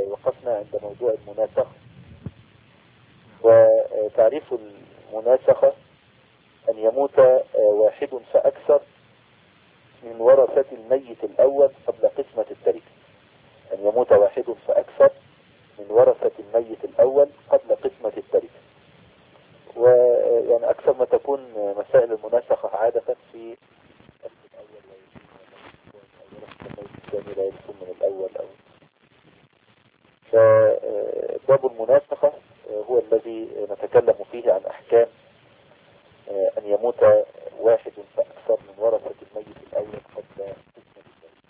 وقفنا عند موضوع المناسخة. وتعريف المناسخة أن يموت واحد فأكثر من ورثة الميت الأول قبل قسمة التركة. أن يموت واحد فأكثر من ورثة الميت الأول قبل قسمة التركة. ويعني أكثر ما تكون مسائل المناسخة عادة في الأول والثاني لا يكون من الأول أو فباب المناسخة هو الذي نتكلم فيه عن أحكام أن يموت واحد فأكثر من ورثة الميت الأول قبل قسمة التركة.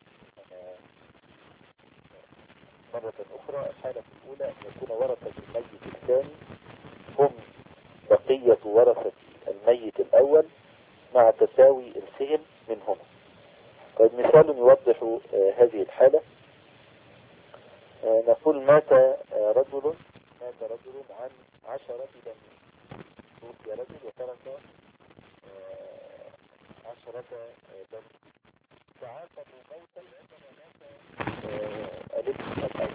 مرة أخرى الحالة الأولى أن يكون ورثة الميت الثاني هم بقية ورثة الميت الأول مع تساوي إرثهم منهما. طيب مثال يوضح هذه الحالة. نقول مات رجل عن 10 بنين. توفي رجل وترك 10 بنين. فعاقبوا موتا عندما مات الابن الأول.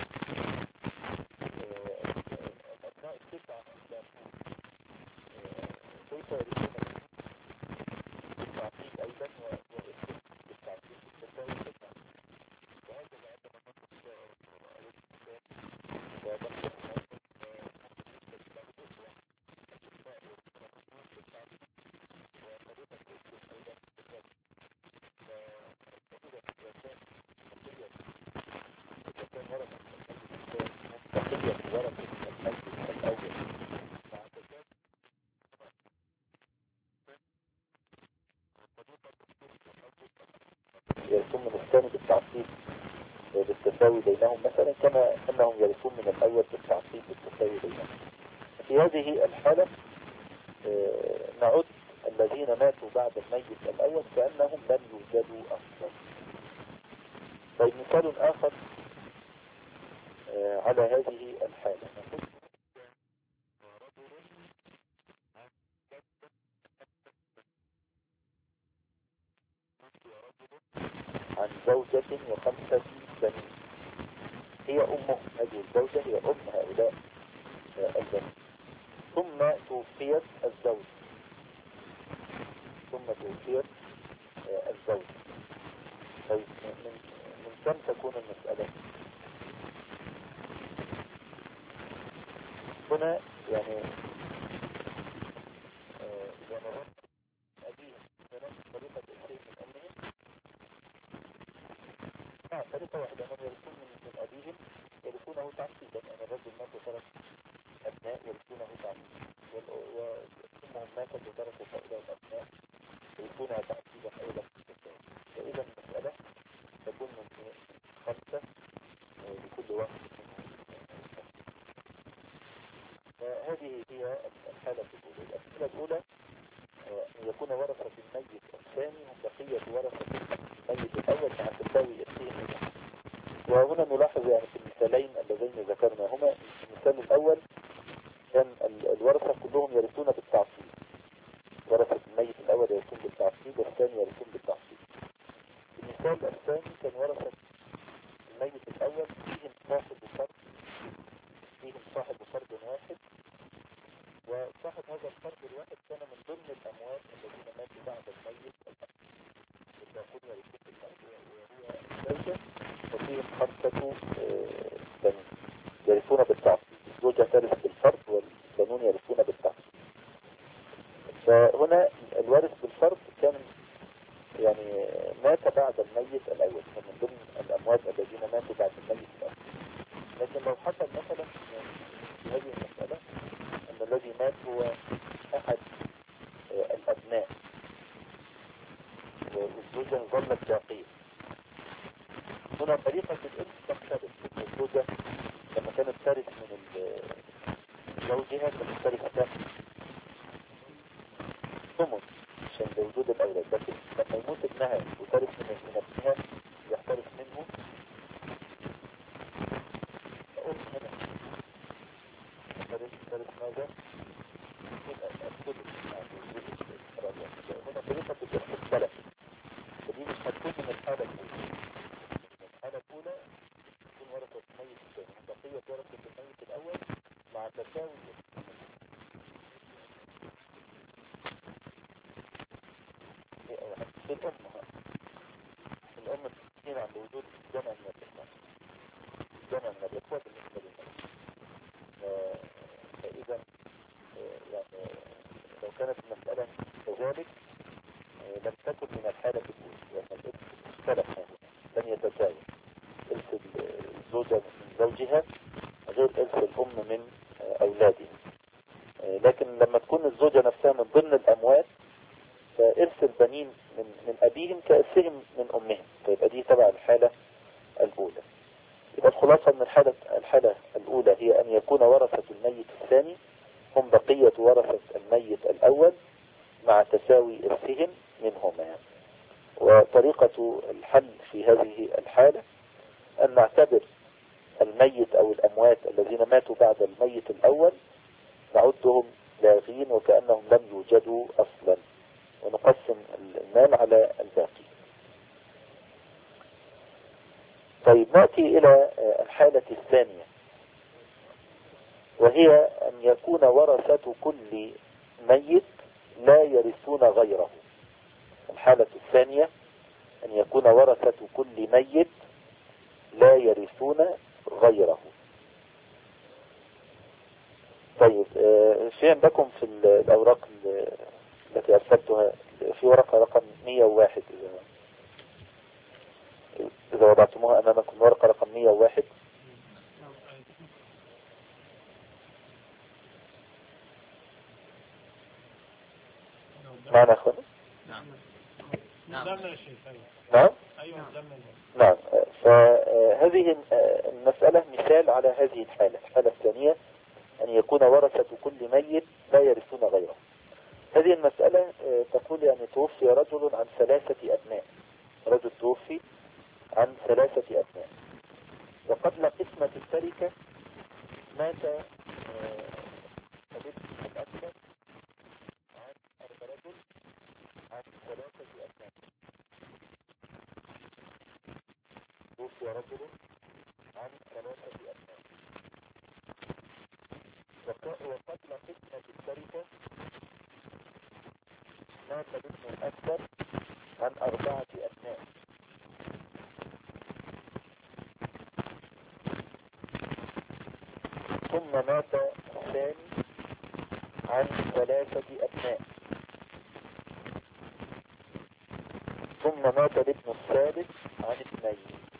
الأبناء التسعة كيف يرثون بالتعقيد أيضا ويرثون بالتعقيد بالتساوي بالتعقيد. وهكذا عندما نقول يرثون من الثاني بالتعصيب بالتساوي بينهم مثلا كما أنهم يرثون من الأول بالتعصيب بالتساوي بينهم. في هذه الحالة نعد الذين ماتوا بعد الميت الأول كأنهم لم يوجدوا أصلا. طيب مثال آخر على هذه الحالة. عن زوجة و5 بنين. هي أمه، هذه الزوجة هي أم هؤلاء البنين. ثم توفيت الزوج. طيب من كم تكون المسألة؟ هنا يعني إذا نظرت أبيهم هنا طريقة إخرين من أمهم طريقة واحدة. من يرثون من أبيهم يرثونه تعصيبا. أنا الرجل مات وترك أبناء يرثونه تعصيبا، وأمهم ماتت وتركوا هؤلاء الأبناء يرثونها تعصيبا أيضا. فإذا المسألة تكون من 5 لكل واحد. فهذه هي الحالة الأولى. الحالة الأولى أن يكون ورثة الميت الثاني هم بقية ورثة الميت الأول مع تساوي إرثهم منهم. وهنا نلاحظ يعني في المثالين اللذين ذكرناهما، المثال الأول كان الورثة كلهم يرثون بالتعصيب. ورثة الميت الأول يرثون بالتعصيب والثاني يرثون بالتعصيب. المثال الثاني كان ورثة الميت الأول فيهم صاحب فرد واحد، وصاحب هذا الفرد الواحد كان من ضمن الأموات الذين ماتوا بعد الميت الباقون يرثون بالتعصيب وهو الزوجة، وفيهم 5 بنين يرثون بالتعصيب. الزوجة ترث بالفرد والبنون يرثون بالتعصيب. فهنا الوارث بالفرد كان يعني مات بعد الميت الأول، فمن ضمن الأموات الذين ماتوا بعد الميت الأول. لكن لو حصل مثلا في هذه المسألة أن الذي مات هو أحد الأبناء والزوجة ظلت باقية، هنا طريقة الإرث تختلف. الزوجة لما كانت ترث من زوجها كانت ترث ثمن عشان لوجود الأولاد، لكن لما يموت ابنها وترث من ابنها يحترث منه فأم هنا ترث ماذا؟ الثلث يعني وجود الإخراج. هنا طريقة الإرث اختلف، ودي مش هتكون من الحالة الأولى. الحالة الأولى تكون ورثة الميت تساوي في الأم تكون عند وجود جمع من الإخوة، جمع من الإخوة بالنسبة للمرأة. فإذا يعني لو كانت المسألة كذلك لم تكن من الحالة الأولى، لأن الإرث مختلف هنا، لن يتساوي إرث الزوجة من زوجها غير إرث الأم من أولادها. لكن لما تكون الزوجة نفسها من ضمن الأموات فإرث البنين من أبيهم كإرثهم من أمهم، فيبقى دي تبع الحالة الأولى. يبقى الخلاصة من الحالة الأولى هي أن يكون ورثة الميت الثاني هم بقية ورثة الميت الأول مع تساوي إرثهم منهما. وطريقة الحل في هذه الحالة أن نعتبر الميت أو الأموات الذين ماتوا بعد الميت الأول نعدهم لاغين وكأنهم لم يوجدوا أصلا، ونقسم المال على الباقي. طيب نأتي إلى الحالة الثانية، وهي أن يكون ورثة كل ميت لا يرثون غيره. الحالة الثانية أن يكون ورثة كل ميت لا يرثون غيره. طيب في عندكم في الأوراق التي أرسلتها في ورقة رقم 101، إذا وضعتموها أمامكم، ورقة رقم 101. معنا أخوانا؟ نعم. نعم. فهذه المسألة مثال على هذه الحالة. الحالة الثانية أن يكون ورثة كل ميت لا يرثون غيره. هذه المسألة تقول يعني توفي رجل عن 3 أبناء، رجل توفي عن 3 أبناء، وقبل قسمة التركة مات الابن الأكبر عن رجل عن 3 أبناء. توفي رجل عن 3 أبناء، وقبل قسمة التركة مات الابن الأكبر عن 4 أبناء. ثم مات الثاني عن 3 أبناء، ثم مات الابن الثالث عن 2.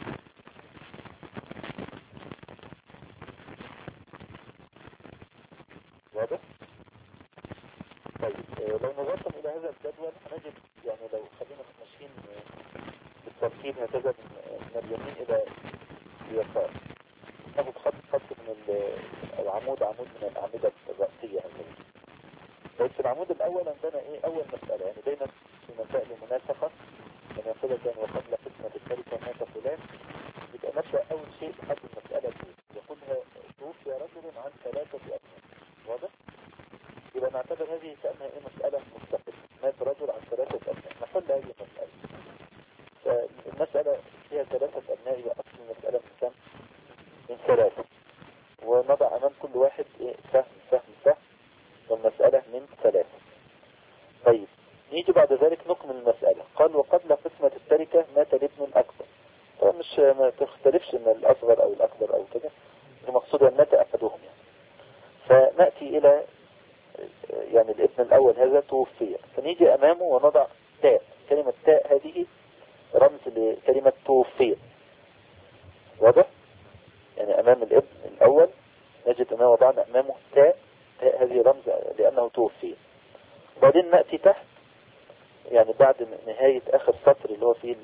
واضح؟ طيب لو نظرتم إلى هذا الجدول هنجد يعني لو خلينا ماشيين بالترتيب هكذا من اليمين إلى اليسار، ناخد خط من العمود، عمود من الأعمدة الرأسية هكذا. طيب في العمود الأول عندنا إيه؟ أول مسألة، يعني دايما في مسائل المناسخة لما يقول لك وقبل قسمة التركة مات فلان، يبقى نبدأ أول شيء لحد المسألة دي يقولها توفي رجل عن 3 أبناء. واضح؟ يبقى نعتبر هذه كأنها إيه؟ مسألة مستقلة، مات رجل عن 3 أبناء، نحل هذه المسألة. فالمسألة فيها 3 أبناء، يبقى أصل المسألة من كم؟ من 3، ونضع أمام كل واحد إيه؟ سهم، والمسألة من 3. طيب نيجي بعد ذلك نكمل المسألة. قال وقبل قسمة التركة مات الابن الأكبر. طبعا مش ما تختلفش من الأصغر أو الأكبر أو كده، المقصود أن مات أحدهم يعني. فنأتي إلى يعني الابن الأول هذا توفي، فنيجي أمامه ونضع تاء. كلمة تاء هذه رمز لكلمة توفي. واضح؟ يعني أمام الابن الأول نجد أنه وضعنا أمامه تاء هذه رمز لأنه توفي. وبعدين نأتي تحت يعني بعد نهاية آخر سطر اللي هو فيه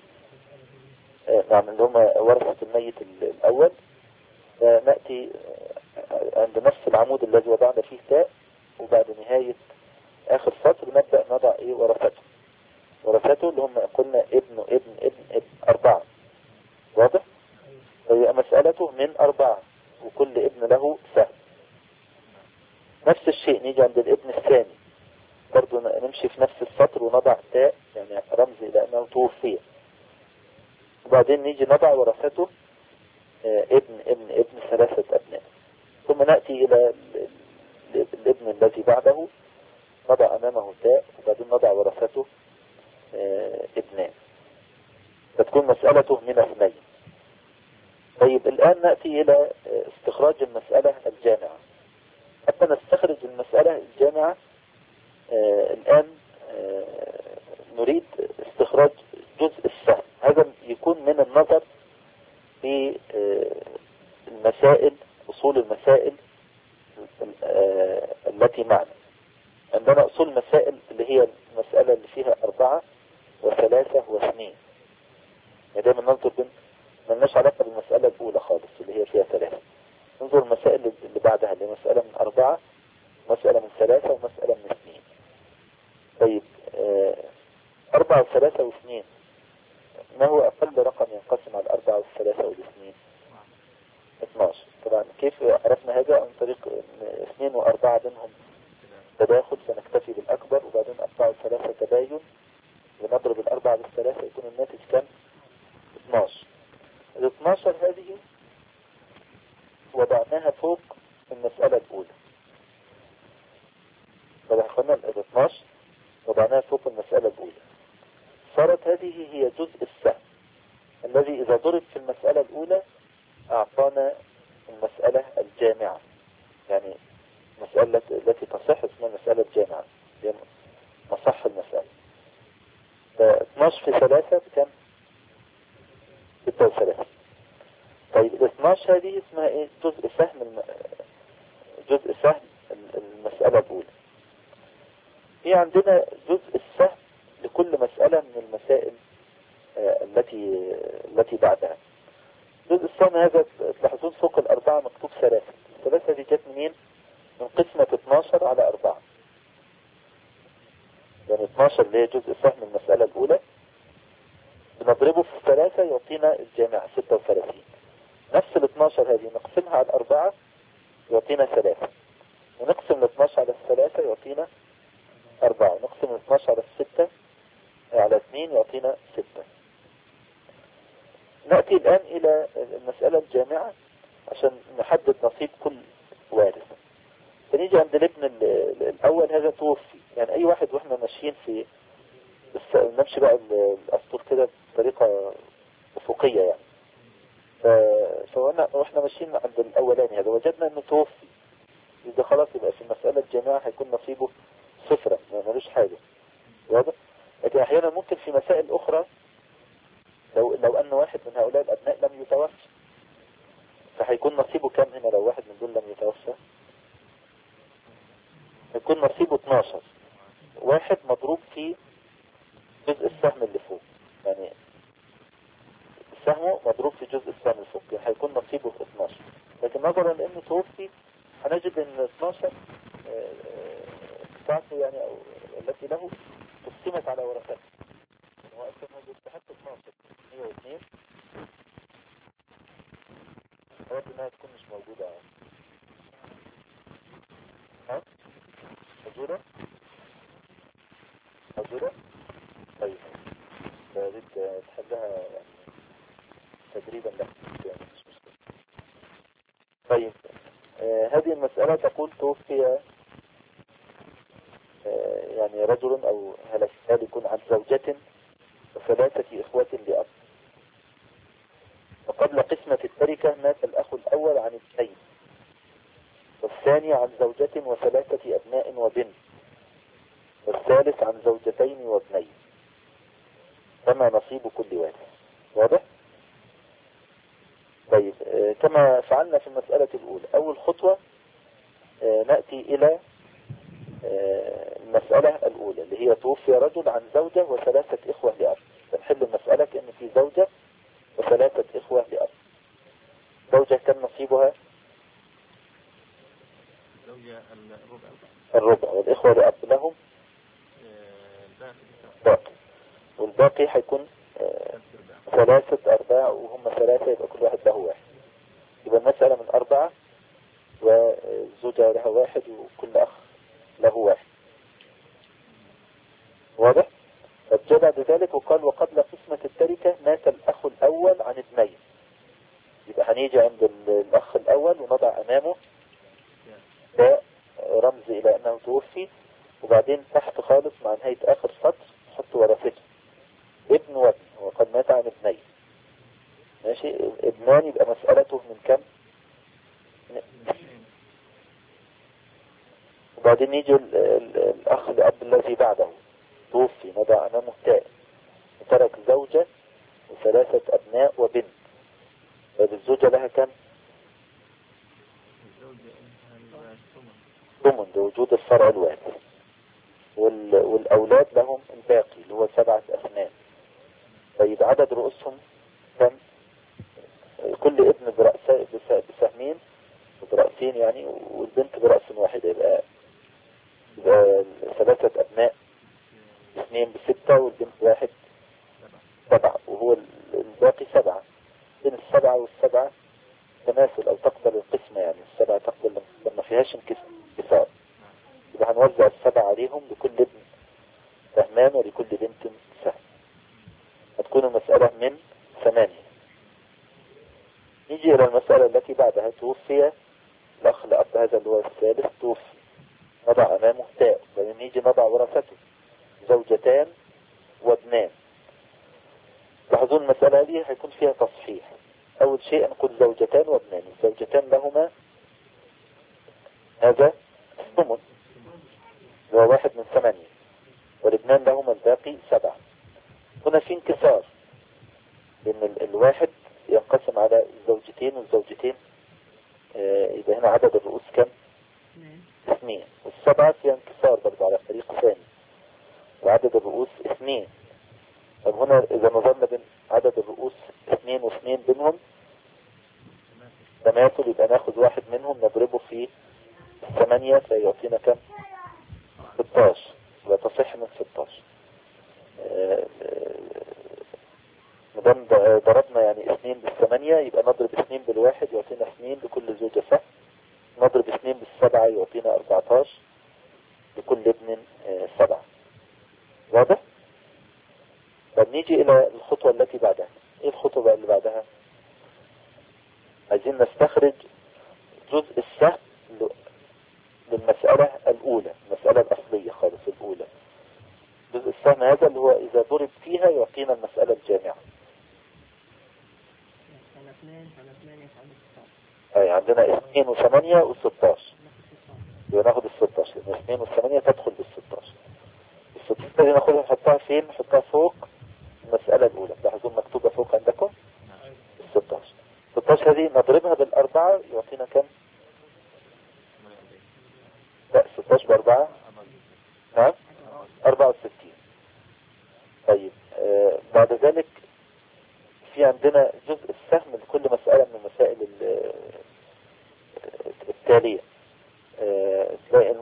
نعم اللي هم ورثة الميت الأول، نأتي عند نفس العمود الذي وضعنا فيه تاء، وبعد نهاية آخر سطر نبدأ نضع إيه؟ ورثته اللي هم قلنا ابن 4. واضح؟ فهي مسألته من 4 وكل ابن له سهم. نفس الشيء نيجي عند الابن الثاني برضو نمشي في نفس السطر ونضع تاء يعني رمز إلى أنه توفي. وبعدين نيجي نضع ورثته ابن 3 أبناء. ثم ثم نأتي إلى الابن الذي بعده، نضع أمامه تاء، وبعدين نضع ورثته ابنان، فتكون مسألته من اثنين. طيب الآن نأتي إلى استخراج المسألة الجامعة. حتى نستخرج المسألة الجامعة الآن نريد استخراج جزء السهم. هذا يكون من النظر في المسائل، أصول المسائل التي معنا. عندنا أصول المسائل اللي هي المسألة اللي فيها 4 و3 و2. دايما ننظر ملناش علاقة بالمسألة الأولى خالص اللي هي فيها 3. ننظر المسائل اللي بعدها اللي مسألة من 4، مسألة من 3، ومسألة من 2. طيب 4 و3 و2، ما هو أقل رقم ينقسم على 4 و3 و2؟ 12. طبعا كيف عرفنا هذا؟ عن طريق 2 و4 بينهم تداخل، فنكتفي بالأكبر، وبعدين 4 و3 تباين، ونضرب 4 بال3 يكون الناتج كم؟ 12. ال 12 هذه وضعناها فوق المسألة الأولى. طبعا قلنا ال 12 وضعناها فوق المسألة الأولى، صارت هذه هي جزء السهم الذي إذا ضرب في المسألة الأولى أعطانا المسألة الجامعة. يعني المسألة التي تصح اسمها المسألة الجامعة، يعني مصح المسألة. ف 12 في 3 بكم؟ 36. طيب ال 12 هذه اسمها ايه؟ جزء سهم المسألة الأولى. في عندنا جزء السهم لكل مسألة من المسائل التي بعدها. جزء السهم هذا تلاحظون فوق 4 مكتوب 3. 3 دي جت منين؟ من قسمة 12 على 4. يعني 12 اللي هي جزء سهم المسألة الأولى بنضربه في 3 يعطينا الجامعة 36. نفس ال 12 هذه نقسمها على 4 يعطينا 3، ونقسم ال 12 على 3 يعطينا 4، ونقسم ال 12 على 6 على 2 يعطينا 6. نأتي الآن إلى المسألة الجامعة عشان نحدد نصيب كل وارث. فنيجي عند الابن الأول، هذا توفي. يعني أي واحد وإحنا ماشيين في نمشي بقى الأسطور كده بطريقة أفقية يعني. وإحنا ماشيين عند الأولاني هذا وجدنا إنه توفي، إذا خلاص يبقى في المسألة الجامعة هيكون نصيبه 0، ما ملوش حاجة. واضح؟ لكن أحيانا ممكن في مسائل أخرى لو أن واحد من هؤلاء الأبناء لم يتوفى، فهيكون نصيبه كم هنا؟ لو واحد من دول لم يتوفى هيكون نصيبه 12. واحد مضروب في جزء السهم اللي فوق، يعني سهمه مضروب في جزء السهم اللي فوق، يعني هيكون نصيبه 12. لكن نظرا لأنه توفي هنجد أن 12 بتاعته يعني أو التي له قسمت على ورثته. هو أصلا يستحق 12 102. أود إنها تكون مش موجودة. ها؟ موجودة؟ موجودة؟ طيب بديت تحلها يعني تدريبا لك، مش مشكلة. طيب هذه المسألة تقول توفي يعني رجل أو هلك عن زوجة و3 إخوة لأب، وقبل قسمة التركة مات الأخ الأول عن 2، والثاني عن زوجة و3 أبناء وبنت، والثالث عن 2 وابنين، فما نصيب كل واحد. واضح؟ طيب كما فعلنا في المسألة الأولى، أول خطوة نأتي إلى المسألة الأولى اللي هي توفي رجل عن زوجة و3 إخوة لأب. فنحل المسألة كأن في زوجة و3 إخوة لأب. زوجة كم نصيبها؟ زوجة الربع، والإخوة لأب لهم باقي، والباقي هيكون 3/4، وهم 3 يبقى كل واحد له 1. يبقى المسألة من 4 والزوجة لها 1 وكل أخ له 1. واضح؟ فجاء بعد ذلك وقال وقبل قسمة التركة مات الأخ الأول عن 2. يبقى هنيجي عند الأخ الأول ونضع أمامه ده رمز إلى أنه توفي. وبعدين تحت خالص مع نهاية آخر سطر حط ورثته ابن وابن، وقد مات عن ابنين. ماشي، ابنان يبقى مسألته من كم؟ وبعدين يجي الأخ الأب الذي بعده توفي مضى أمامه تاء وترك زوجة وثلاثة أبناء وبنت. طيب الزوجة لها كم؟ ثمن بوجود الفرع الوارث. والأولاد لهم الباقي اللي هو 7 أسنان. طيب عدد رؤوسهم كم؟ كل ابن بسهمين برأسين يعني، والبنت برأس واحد. يبقى 3 أبناء 2 ب6 والبنت 1 7، وهو الباقي 7. بين 7 والسبعة تماثل أو تقبل القسمة، يعني 7 تقبل لما فيهاش انكسار. يبقى هنوزع 7 عليهم، لكل ابن سهمان ولكل بنت سهم. هتكون المسألة من 8. نيجي إلى المسألة التي بعدها. توفي الأخ لأب هذا اللي هو الثالث، توفي نضع أمامه تاء. بعدين نيجي نضع ورثته زوجتان وابنان. لاحظون المسألة دي هيكون فيها تصحيح. أول شيء نقول زوجتان وابنان. الزوجتان لهما هذا الثمن اللي هو 1 من 8، والابنان لهما الباقي 7. هنا في انكسار، لأن الواحد ينقسم على الزوجتين والزوجتين. يبقى هنا عدد الرؤوس كم؟ 2. والسبعة فيها انكسار برضه على فريق ثاني، وعدد الرؤوس 2. طب هنا إذا نظرنا بين عدد الرؤوس 2 و2 بينهم تماثل، يبقى ناخذ واحد منهم نضربه في 8 فيعطينا كم؟ 16. وتصح من 16. مدام ضربنا يعني 2 بال8 يبقى نضرب 2 بالواحد يعطينا 2 لكل زوجة سهم. نضرب 2 بالسبعة يعطينا 14 لكل ابن 7. واضح؟ طب نيجي إلى الخطوة التي بعدها. إيه الخطوة بقى اللي بعدها؟ عايزين نستخرج جزء السهم للمسألة الأولى، المسألة الأصلية خالص الأولى. جزء السهم هذا اللي هو إذا ضرب فيها يعطينا المسألة الجامعة. أي عندنا 2 و8 و16، وناخد ال16 لأن 2 و8 تدخل بال16. ال16 دي ناخدها نحطها فين؟ نحطها فوق المسألة الأولى. تلاحظون مكتوبة فوق عندكم ال16. 16 هذه نضربها بالأربعة يعطينا كم؟ لا 16 بأربعة، نعم 64. طيب بعد ذلك في عندنا جزء السهم لكل مسألة من المسائل التالية. تلاقي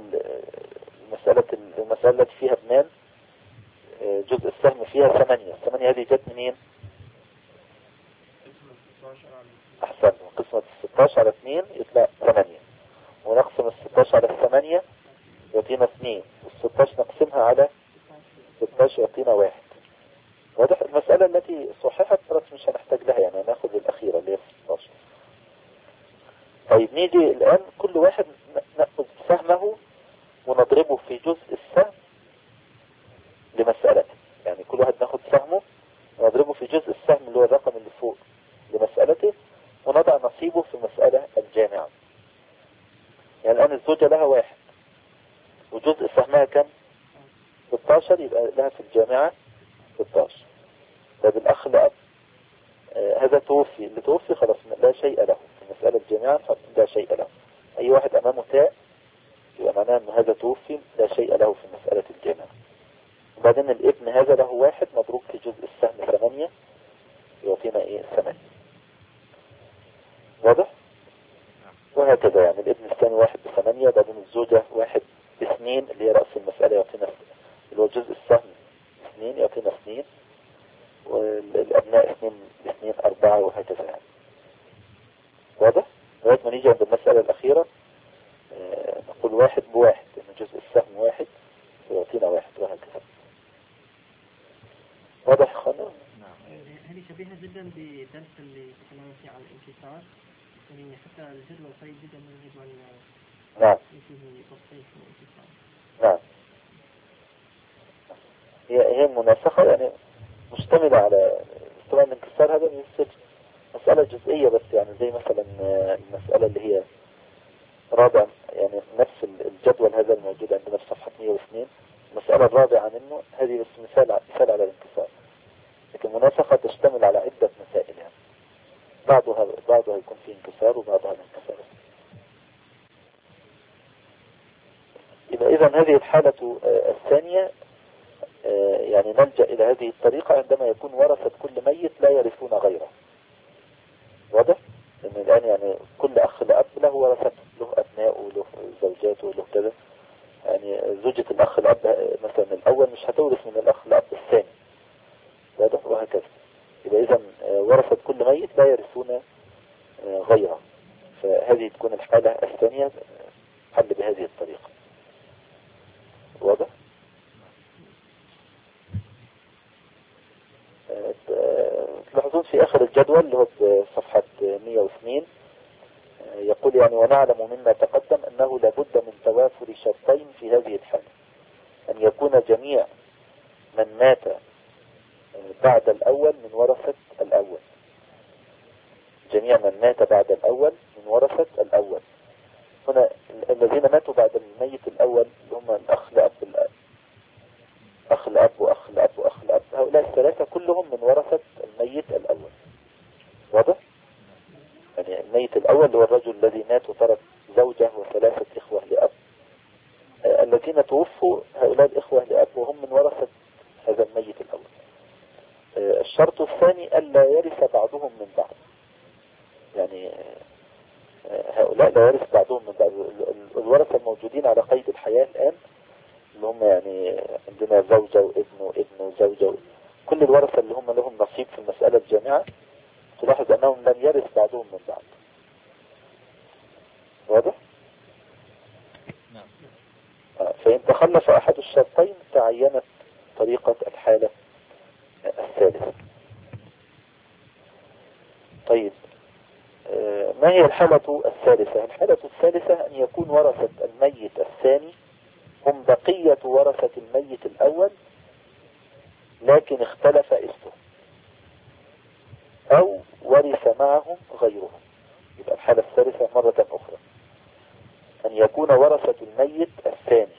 المسألة التي فيها ابنان جزء السهم فيها 8. 8 هذه جت منين؟ أحسن، قسمة 16 على 2 يطلع 8، ونقسم 16 على 8 يعطينا 2، وال16 نقسمها على 16 يعطينا 1. واضح؟ المسألة التي صححت خلاص مش هنحتاج لها، يعني هناخذ الأخيرة اللي هي 16. طيب نيجي الآن كل واحد نأخذ سهمه ونضربه في جزء السهم لمسألته. يعني كل واحد ناخذ سهمه ونضربه في جزء السهم اللي هو الرقم اللي فوق لمسألته، ونضع نصيبه في المسألة الجامعة. يعني الآن الزوجة لها 1 وجزء سهمها كم؟ 16، يبقى لها في الجامعة 16. طيب الأخ لأب هذا توفي، اللي توفي خلاص لا شيء له في المسألة الجامعة، لا شيء له. أي واحد أمامه تاء يبقى معناه أن هذا توفي لا شيء له في مسألة الجامعة. وبعدين الابن هذا له 1 مضروب في جزء السهم 8 يعطينا ايه 8. واضح؟ وهكذا يعني الابن الثاني 1 ب8، بعدين الزوجة 1 ب2 اللي هي رأس المسألة يعطينا اللي هو جزء السهم 2 يعطينا 2، والأبناء 2 ب2 4، وهكذا يعني. واضح؟ لغاية ما نيجي عند المسألة الأخيرة نقول 1 ب1 لأن جزء السهم 1 ويعطينا 1، وهكذا. واضح خلاص؟ هذه شبيهة جدا بدرس اللي تكلمنا فيه عن الانكسار، يعني حتى الجد والقريب جدا من يجب أن نعم نعم. هي المناسخة يعني مشتملة على طبعا الانكسار، هذا بيصير مسألة جزئية بس، يعني زي مثلا المسألة اللي هي رابع، يعني نفس الجدول هذا الموجود عندنا في صفحة 102، المسألة الرابعة منه هذه بس مثال على الانكسار، لكن المناسخة تشتمل على عدة مسائل، يعني بعضها يكون فيه انكسار وبعضها الانكسار. يبقى إذن هذه الحالة الثانية يعني نلجأ إلى هذه الطريقة عندما يكون ورثة كل ميت لا يرثون غيره. واضح؟ لأن الآن يعني كل أخ لأب له ورثته، له أبناء وله زوجاته وله كذا، يعني زوجة الأخ الأب مثلا الأول مش هتورث من الأخ الأب الثاني، واضح؟ وهكذا. يبقى إذن ورثة كل ميت لا يرثون غيره، فهذه تكون الحالة الثانية حل بهذه الطريقة. واضح؟ تلاحظون في آخر الجدول اللي هو بصفحة 102 يقول يعني ونعلم مما تقدم أنه لابد من توافر شرطين في هذه الحالة: أن يكون جميع من مات بعد الأول من ورثة الأول، جميع من مات بعد الأول من ورثة الأول. هنا الذين ماتوا بعد الميت الأول هم الأخ لأب أخ الأب وأخ الأب وأخ الأب، هؤلاء الثلاثة كلهم من ورثة الميت الأول. واضح؟ يعني الميت الأول هو الرجل الذي مات وترك زوجة وثلاثة إخوة لأب، الذين توفوا هؤلاء الإخوة لأب وهم من ورثة هذا الميت الأول. الشرط الثاني ألا يرث بعضهم من بعض، يعني هؤلاء لا يرث بعضهم من بعض. الورثة الموجودين على قيد الحياة الآن اللي هم يعني عندنا زوجة وابن وابن وزوجة، كل الورثة اللي هم لهم نصيب في المسألة الجامعة تلاحظ أنهم لن يرث بعضهم من بعض. واضح؟ نعم. فإن تخلف أحد الشرطين تعينت طريقة الحالة الثالثة. طيب ما هي الحالة الثالثة؟ الحالة الثالثة أن يكون ورثة الميت الثاني هم بقية ورثة الميت الأول لكن اختلف اسمه، أو ورث معهم غيرهم. يبقى الحالة الثالثة مرة أخرى أن يكون ورثة الميت الثاني،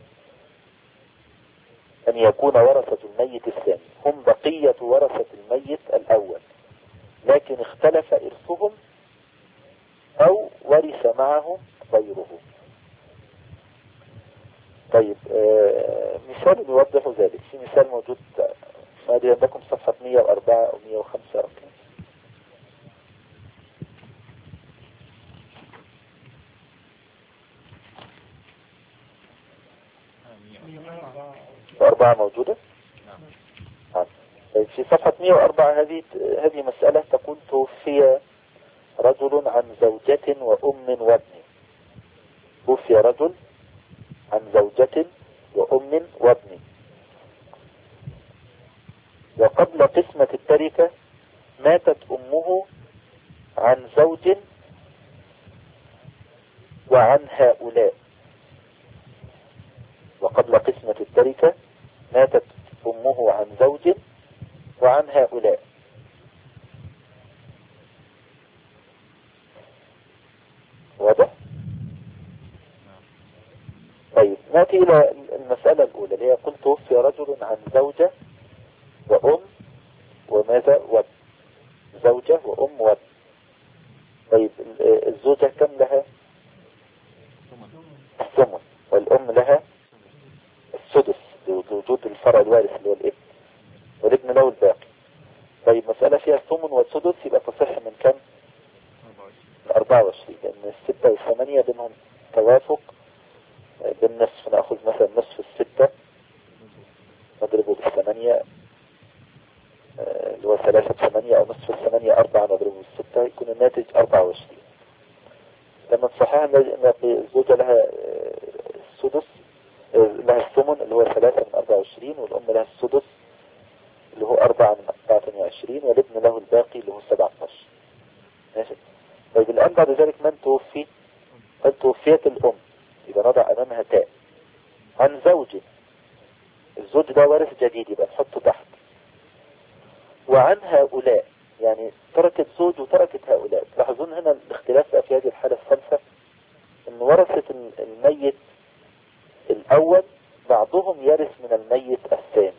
أن يكون ورثة الميت الثاني هم بقية ورثة الميت الأول لكن اختلف إرثهم، أو ورث معهم غيرهم. طيب مثال يوضح ذلك، في مثال موجود ما أدري عندكم صفحة 104 أو 105 أو كده. 104 موجودة؟ نعم. طيب في صفحة 104 هذه مسألة تقول توفي رجل عن زوجة وأم وابن. توفي رجل عن زوجة وأم وابن، وقبل قسمة التركة ماتت أمه عن زوج وعن هؤلاء. وقبل قسمة التركة ماتت أمه عن زوج وعن هؤلاء. واضح؟ طيب نأتي إلى المسألة الأولى اللي هي قلت توفي رجل عن زوجة وأم وماذا وابن، زوجة وأم وابن. طيب الزوجة كم لها؟ الثمن، والأم لها السدس بوجود الفرع الوارث اللي هو الابن، والابن له الباقي. طيب مسألة فيها الثمن والسدس يبقى تصح من كم؟ 24، لأن 6 و8 بينهم توافق بالنصف. نأخذ مثلا نصف 6 نضربه بال8 اللي هو 3/8، أو نصف 8 4 نضربه بال6 يكون الناتج 24. لما نصحها نلاقي الزوجة لها السدس، لها الثمن اللي هو 3/24، والأم لها السدس اللي هو 4/24، والابن له الباقي اللي هو 17. ماشي. طيب الآن بعد ذلك من توفي؟ قد توفيت الأم يبقى نضع أمامها تاء. عن زوج، الزوج ده وارث جديد يبقى نحطه تحت. وعن هؤلاء يعني تركت زوج وتركت هؤلاء. تلاحظون هنا الاختلاف في هذه الحالة الخامسة ان ورثة الميت الأول بعضهم يرث من الميت الثاني،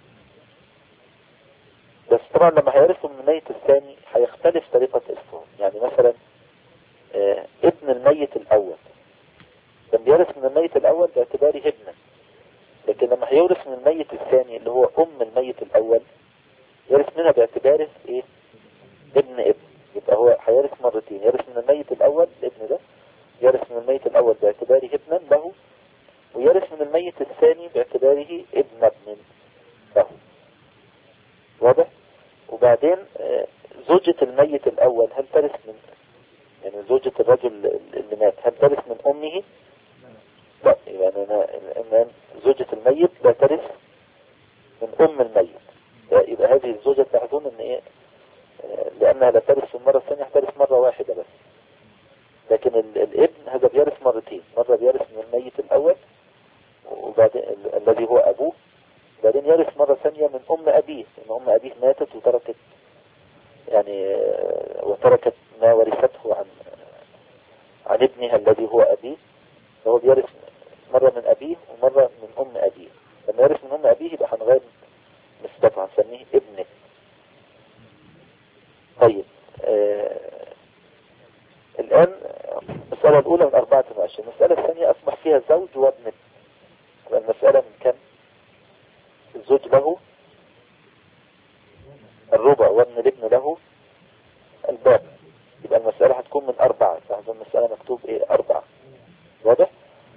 بس طبعا لما هيرثوا من الميت الثاني هيختلف طريقة إرثهم. يعني مثلا ابن الميت الأول لما يرث من الميت الأول باعتباره ابنا، لكن لما هيورث من الميت الثاني اللي هو أم الميت الأول يرث منها باعتباره ايه؟ ابن. يبقى هو هيرث مرتين، يرث من الميت الأول الابن ده، يرث من الميت الأول باعتباره ابنا له، ويرث من الميت الثاني باعتباره ابن له. واضح؟ وبعدين زوجة الميت الأول هل ترث من، يعني زوجة الرجل اللي مات هل ترث من أمه؟ لا، يعني زوجة الميت لا ترث من أم الميت. يبقى هذه الزوجة تحظون ان ايه، لأنها لا ترث في المرة الثانية هترث مرة واحدة بس. لكن الابن هذا بيرث مرتين، مرة بيرث من الميت الأول وبعدين الذي هو أبوه، بعدين يرث مرة ثانية من أم أبيه، إن أم أبيه ماتت وتركت يعني وتركت ما ورثته عن ابنها الذي هو أبيه، فهو بيرث مرة من أبيه ومرة من أم أبيه. لما يرث من أم أبيه يبقى هنغير نسبته هنسميه ابنه. طيب الآن المسألة الأولى من 24. المسألة الثانية أصبح فيها زوج وابن. المسألة من كم؟ الزوج له الربع وابن الابن له الباقي، يبقى المسألة هتكون من 4. فهذا المسألة مكتوب ايه؟ 4. واضح؟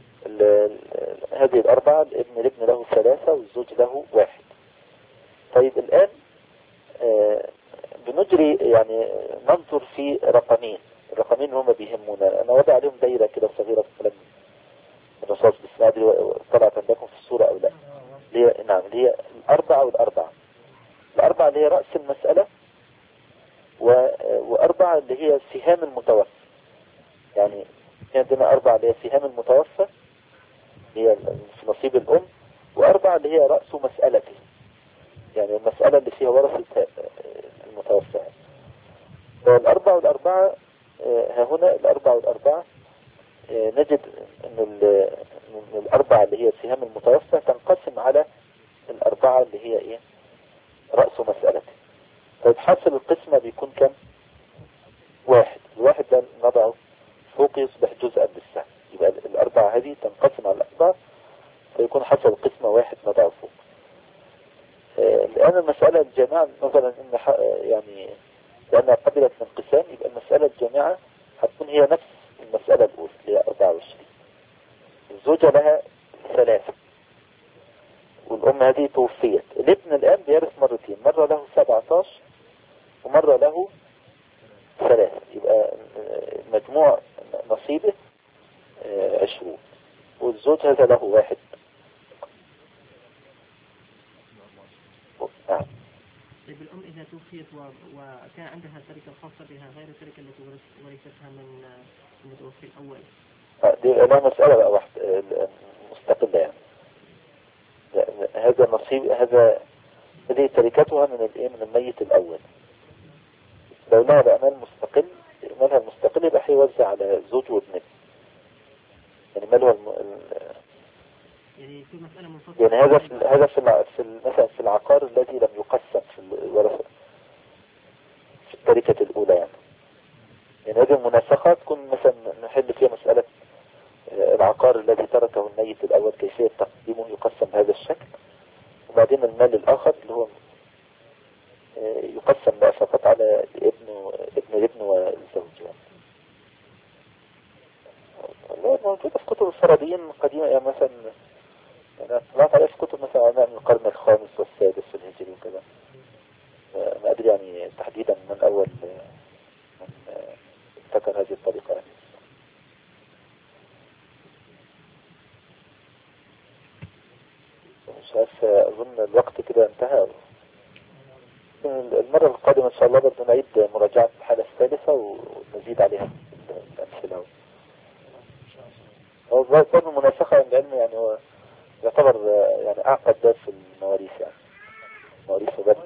هذه الأربعة الابن الابن له 3 والزوج له 1. طيب الآن بنجري يعني ننظر في رقمين. الرقمين هما بيهمونا. أنا وضع عليهم دايرة كده صغيرة في قلم الرصاص، بس ما أدري طلعت عندكم في الصورة أو لا. نعم، اللي هي 4 والأربعة. الأربعة اللي هي رأس المسألة، وأربعة اللي هي سهام المتوفى. يعني عندنا 4 اللي هي سهام المتوفى هي في نصيب الأم، و4 اللي هي رأس مسألته، يعني المسألة اللي فيها ورثة المتوفى. فالأربعة والأربعة ها هنا الأربعة والأربعة نجد أن الأربعة اللي هي سهام المتوفى تنقسم على الأربعة اللي هي إيه؟ رأس مسألته. طيب حاصل القسمة بيكون كم؟ 1. الواحد ده نضعه فوق يصبح جزءا بالسهم، يبقى الأربعة هذه تنقسم على الأربعة فيكون حاصل القسمة 1 نضعه فوق. الآن المسألة الجامعة نظرا إن يعني لأنها قبلت الانقسام، يبقى المسألة الجامعة هتكون هي نفس المسألة الأولى اللي هي 24. الزوجة لها 3 والأم هذه توفيت. الابن الآن بيرث مرتين، مرة له 17 ومرة له 3، يبقى مجموع نصيبه 20. والزوج هذا له 1. نعم. طيب الأم إذا توفيت وكان عندها تركة خاصة بها غير التركة التي ورثتها من المتوفي الأول. دي لا مسألة بقى واحدة مستقلة يعني. هذا نصيب هذه تركتها من الميت الأول. لو لها بأمال مستقل، مالها المستقل يبقى هيوزع على زوج وابنه. يعني مالها يعني في مسألة منفصلة. يعني هذا في مثلا في العقار الذي لم يقسم في الورثة في التركة الأولى يعني هذه المناسخة تكون مثلا نحل فيها مسألة العقار الذي تركه الميت الأول كيفية تقديمه يقسم بهذا الشكل، وبعدين المال الآخر اللي هو يقسم بقى فقط على ابن والزوج. والله موجودة في كتب الفرضيين قديمة، يعني مثلا أنا طلعت عليها في كتب مثلا من القرن الخامس والسادس الهجري وكذا. ما أدري يعني تحديدا من أول من ابتكر هذه الطريقة يعني. مش عارف، أظن الوقت كده انتهى. المرة القادمة إن شاء الله بدنا نعيد مراجعة الحالة الثالثة ونزيد عليها الأمثلة. باب المناسخة عند علمي يعني هو يعتبر يعني أعقد باب في المواريث يعني مواريث وباب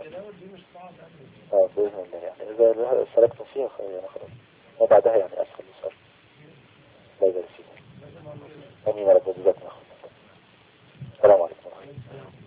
بإذن الله يعني إذا سلكتم فيها يعني خلاص وبعدها يعني أسهل يسار لا يبارك فيكم أمين يا رب وجزاكم الله خير. السلام عليكم ورحمة الله.